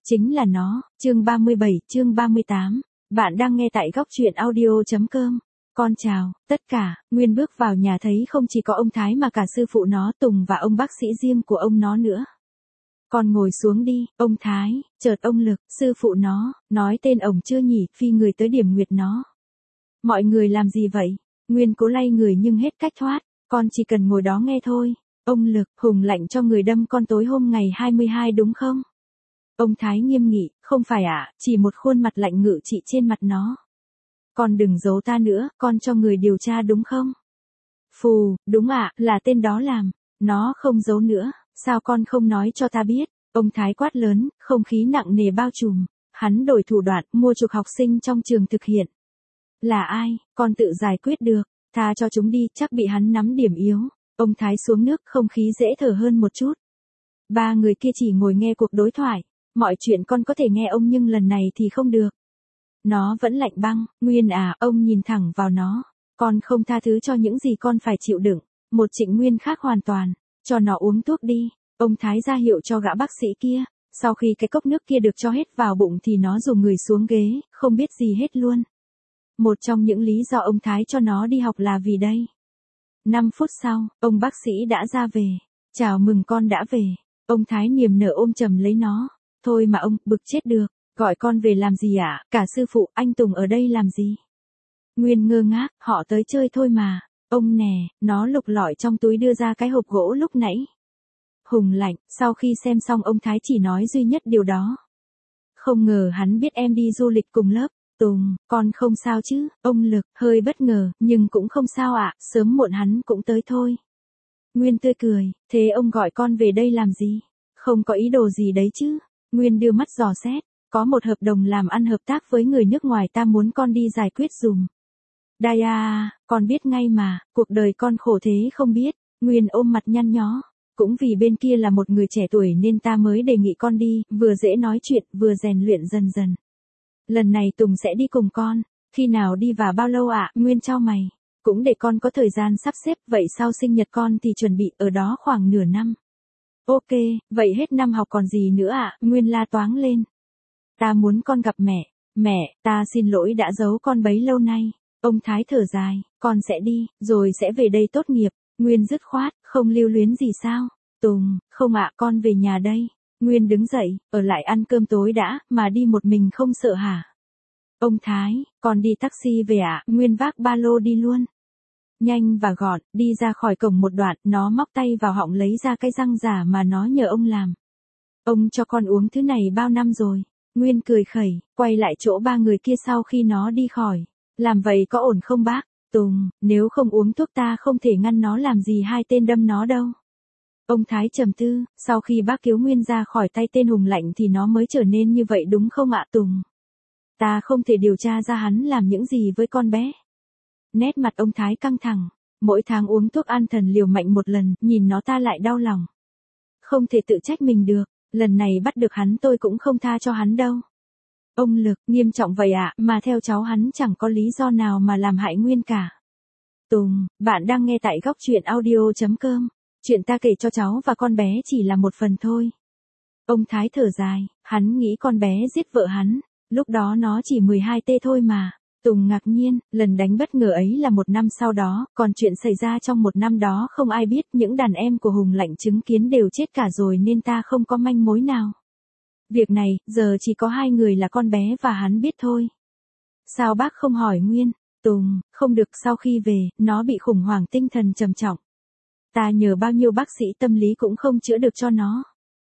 Chính là nó, chương 37, chương 38. Bạn đang nghe tại góc truyện audio.com. Con chào, tất cả, Nguyên bước vào nhà thấy không chỉ có ông Thái mà cả sư phụ nó Tùng và ông bác sĩ riêng của ông nó nữa. Con ngồi xuống đi, ông Thái, chợt ông Lực, sư phụ nó, nói tên ổng chưa nhỉ, phi người tới điểm nguyệt nó. Mọi người làm gì vậy? Nguyên cố lay người nhưng hết cách thoát, con chỉ cần ngồi đó nghe thôi. Ông Lực, Hùng lạnh cho người đâm con tối hôm ngày 22 đúng không? Ông Thái nghiêm nghị, không phải ạ, chỉ một khuôn mặt lạnh ngự trị trên mặt nó. Con đừng giấu ta nữa, con cho người điều tra đúng không? Phù, đúng ạ, là tên đó làm. Nó không giấu nữa, sao con không nói cho ta biết? Ông Thái quát lớn, không khí nặng nề bao trùm. Hắn đổi thủ đoạn, mua chuộc học sinh trong trường thực hiện. Là ai, con tự giải quyết được, tha cho chúng đi, chắc bị hắn nắm điểm yếu. Ông Thái xuống nước, không khí dễ thở hơn một chút. Ba người kia chỉ ngồi nghe cuộc đối thoại. Mọi chuyện con có thể nghe ông nhưng lần này thì không được. Nó vẫn lạnh băng, Nguyên à, ông nhìn thẳng vào nó. Con không tha thứ cho những gì con phải chịu đựng. Một Trịnh Nguyên khác hoàn toàn, cho nó uống thuốc đi. Ông Thái ra hiệu cho gã bác sĩ kia. Sau khi cái cốc nước kia được cho hết vào bụng thì nó dùng người xuống ghế, không biết gì hết luôn. Một trong những lý do ông Thái cho nó đi học là vì đây. 5 phút sau, ông bác sĩ đã ra về. Chào mừng con đã về. Ông Thái niềm nở ôm chầm lấy nó. Thôi mà ông, bực chết được, gọi con về làm gì ạ? Cả sư phụ, anh Tùng ở đây làm gì? Nguyên ngơ ngác, họ tới chơi thôi mà. Ông nè, nó lục lọi trong túi đưa ra cái hộp gỗ lúc nãy. Hùng lạnh, sau khi xem xong ông Thái chỉ nói duy nhất điều đó. Không ngờ hắn biết em đi du lịch cùng lớp. Tùng, con không sao chứ? Ông Lực, hơi bất ngờ, nhưng cũng không sao ạ, sớm muộn hắn cũng tới thôi. Nguyên tươi cười, thế ông gọi con về đây làm gì? Không có ý đồ gì đấy chứ? Nguyên đưa mắt dò xét, có một hợp đồng làm ăn hợp tác với người nước ngoài ta muốn con đi giải quyết dùm. Daya, con biết ngay mà, cuộc đời con khổ thế không biết. Nguyên ôm mặt nhăn nhó, cũng vì bên kia là một người trẻ tuổi nên ta mới đề nghị con đi, vừa dễ nói chuyện, vừa rèn luyện dần dần. Lần này Tùng sẽ đi cùng con, khi nào đi và bao lâu ạ? Nguyên chau mày, cũng để con có thời gian sắp xếp, vậy sau sinh nhật con thì chuẩn bị ở đó khoảng nửa năm. Ok, vậy hết năm học còn gì nữa ạ? Nguyên la toáng lên. Ta muốn con gặp mẹ. Mẹ, ta xin lỗi đã giấu con bấy lâu nay. Ông Thái thở dài, con sẽ đi, rồi sẽ về đây tốt nghiệp. Nguyên dứt khoát, không lưu luyến gì sao? Tùng, không ạ, con về nhà đây. Nguyên đứng dậy, ở lại ăn cơm tối đã, mà đi một mình không sợ hả? Ông Thái, con đi taxi về ạ? Nguyên vác ba lô đi luôn. Nhanh và gọn, đi ra khỏi cổng một đoạn, nó móc tay vào họng lấy ra cái răng giả mà nó nhờ ông làm. Ông cho con uống thứ này bao năm rồi. Nguyên cười khẩy, quay lại chỗ ba người kia sau khi nó đi khỏi. Làm vậy có ổn không bác? Tùng, nếu không uống thuốc ta không thể ngăn nó làm gì hai tên đâm nó đâu. Ông Thái trầm tư, sau khi bác cứu Nguyên ra khỏi tay tên Hùng lạnh thì nó mới trở nên như vậy đúng không ạ Tùng? Ta không thể điều tra ra hắn làm những gì với con bé. Nét mặt ông Thái căng thẳng, mỗi tháng uống thuốc an thần liều mạnh một lần, nhìn nó ta lại đau lòng. Không thể tự trách mình được, lần này bắt được hắn tôi cũng không tha cho hắn đâu. Ông Lực, nghiêm trọng vậy ạ, mà theo cháu hắn chẳng có lý do nào mà làm hại Nguyên cả. Tùng, bạn đang nghe tại góc truyện audio.com. Chuyện ta kể cho cháu và con bé chỉ là một phần thôi. Ông Thái thở dài, hắn nghĩ con bé giết vợ hắn, lúc đó nó chỉ 12 tê thôi mà. Tùng ngạc nhiên, lần đánh bất ngờ ấy là 1 năm sau đó, còn chuyện xảy ra trong 1 năm đó không ai biết, những đàn em của Hùng lạnh chứng kiến đều chết cả rồi nên ta không có manh mối nào. Việc này, giờ chỉ có 2 người là con bé và hắn biết thôi. Sao bác không hỏi Nguyên? Tùng, không được, sau khi về, nó bị khủng hoảng tinh thần trầm trọng. Ta nhờ bao nhiêu bác sĩ tâm lý cũng không chữa được cho nó.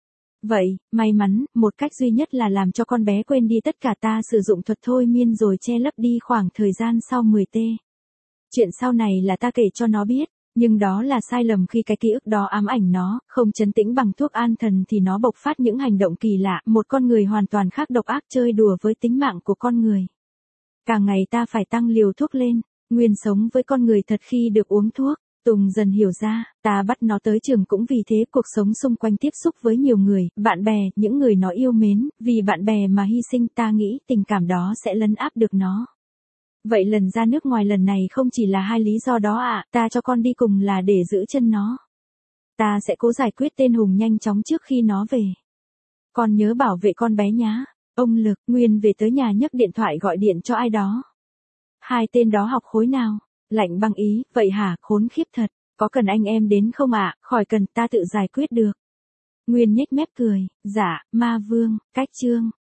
Vậy, may mắn, một cách duy nhất là làm cho con bé quên đi tất cả, ta sử dụng thuật thôi miên rồi che lấp đi khoảng thời gian sau 10T. Chuyện sau này là ta kể cho nó biết, nhưng đó là sai lầm khi cái ký ức đó ám ảnh nó, không trấn tĩnh bằng thuốc an thần thì nó bộc phát những hành động kỳ lạ, một con người hoàn toàn khác, độc ác chơi đùa với tính mạng của con người. Càng ngày ta phải tăng liều thuốc lên, Nguyên sống với con người thật khi được uống thuốc. Tùng dần hiểu ra, ta bắt nó tới trường cũng vì thế, cuộc sống xung quanh tiếp xúc với nhiều người, bạn bè, những người nó yêu mến, vì bạn bè mà hy sinh, ta nghĩ tình cảm đó sẽ lấn áp được nó. Vậy lần ra nước ngoài lần này không chỉ là 2 lý do đó ạ, ta cho con đi cùng là để giữ chân nó. Ta sẽ cố giải quyết tên Hùng nhanh chóng trước khi nó về. Con nhớ bảo vệ con bé nhá. Ông Lực, Nguyên về tới nhà nhấc điện thoại gọi điện cho ai đó. Hai tên đó học khối nào? Lạnh băng ý, vậy hả, khốn khiếp thật. Có cần anh em đến không ạ? Khỏi cần, ta tự giải quyết được. Nguyên nhếch mép cười, dạ, ma vương, cách chương.